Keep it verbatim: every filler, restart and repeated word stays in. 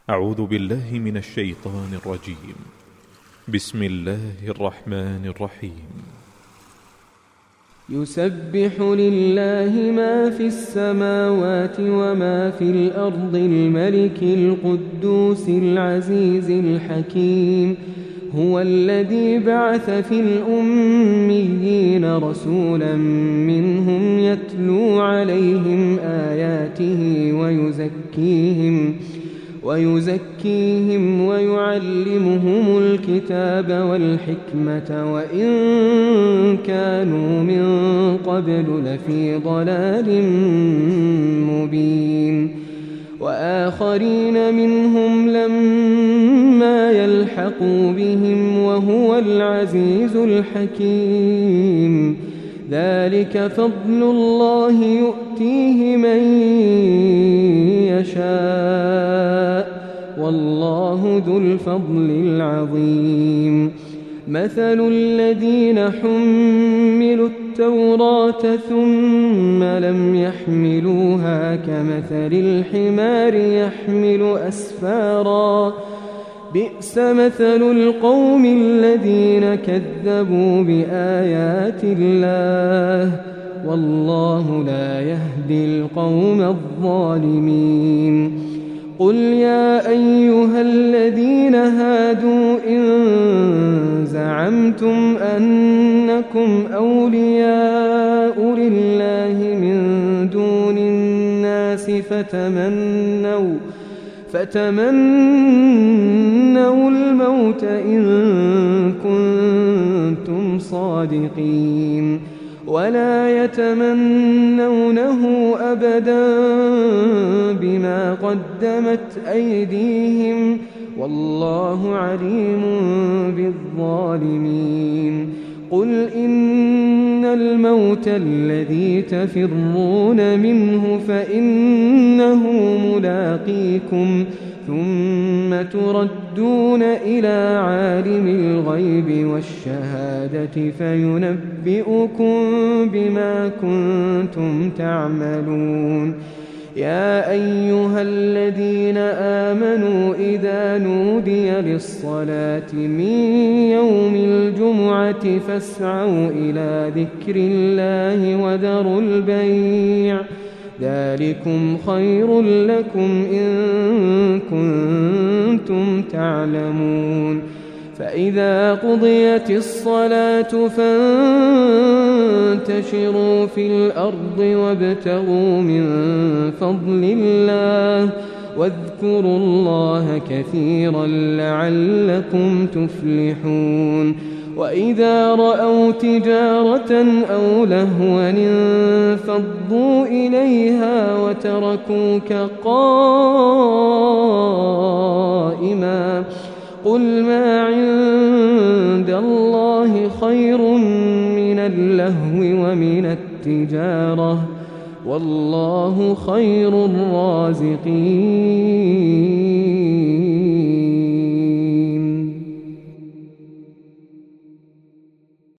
أعوذ بالله من الشيطان الرجيم. بسم الله الرحمن الرحيم. يسبح لله ما في السماوات وما في الأرض الملك القدوس العزيز الحكيم. هو الذي بعث في الأميين رسولا منهم يتلو عليهم آياته ويزكيهم ويزكيهم ويعلمهم الكتاب والحكمة وإن كانوا من قبل لفي ضلال مبين. وآخرين منهم لما يلحقوا بهم وهو العزيز الحكيم. ذلك فضل الله يؤتيه من يشاء والله ذو الفضل العظيم. مثل الذين حملوا التوراة ثم لم يحملوها كمثل الحمار يحمل أسفارا بئس مثل القوم الذين كذبوا بآيات الله والله لا يهدي القوم الظالمين. قل يا أيها الذين هادوا إن زعمتم أنكم أولياء لله من دون الناس فتمنوا فتمنوا الموت إن كنتم صادقين ولا يتمنونه أبدا بما قدمت أيديهم والله عليم بالظالمين. قل إن الموت الذي تفرون منه فإنه ملاقيكم ثم تردون إلى عالم الغيب والشهادة فينبئكم بما كنتم تعملون. يا أيها الذين آمنوا إذا نودي للصلاة من يوم الجمعة فاسعوا إلى ذكر الله وذروا البيع ذلكم خير لكم إن كنتم تعلمون. فإذا قضيت الصلاة فانتشروا في الأرض وابتغوا من فضل الله واذكروا الله كثيرا لعلكم تفلحون. وإذا رأوا تجارة أو لهوا انفضوا إليها وتركوك قائما قل ما عند الله خير من اللهو ومن التجارة والله خير الرازقين.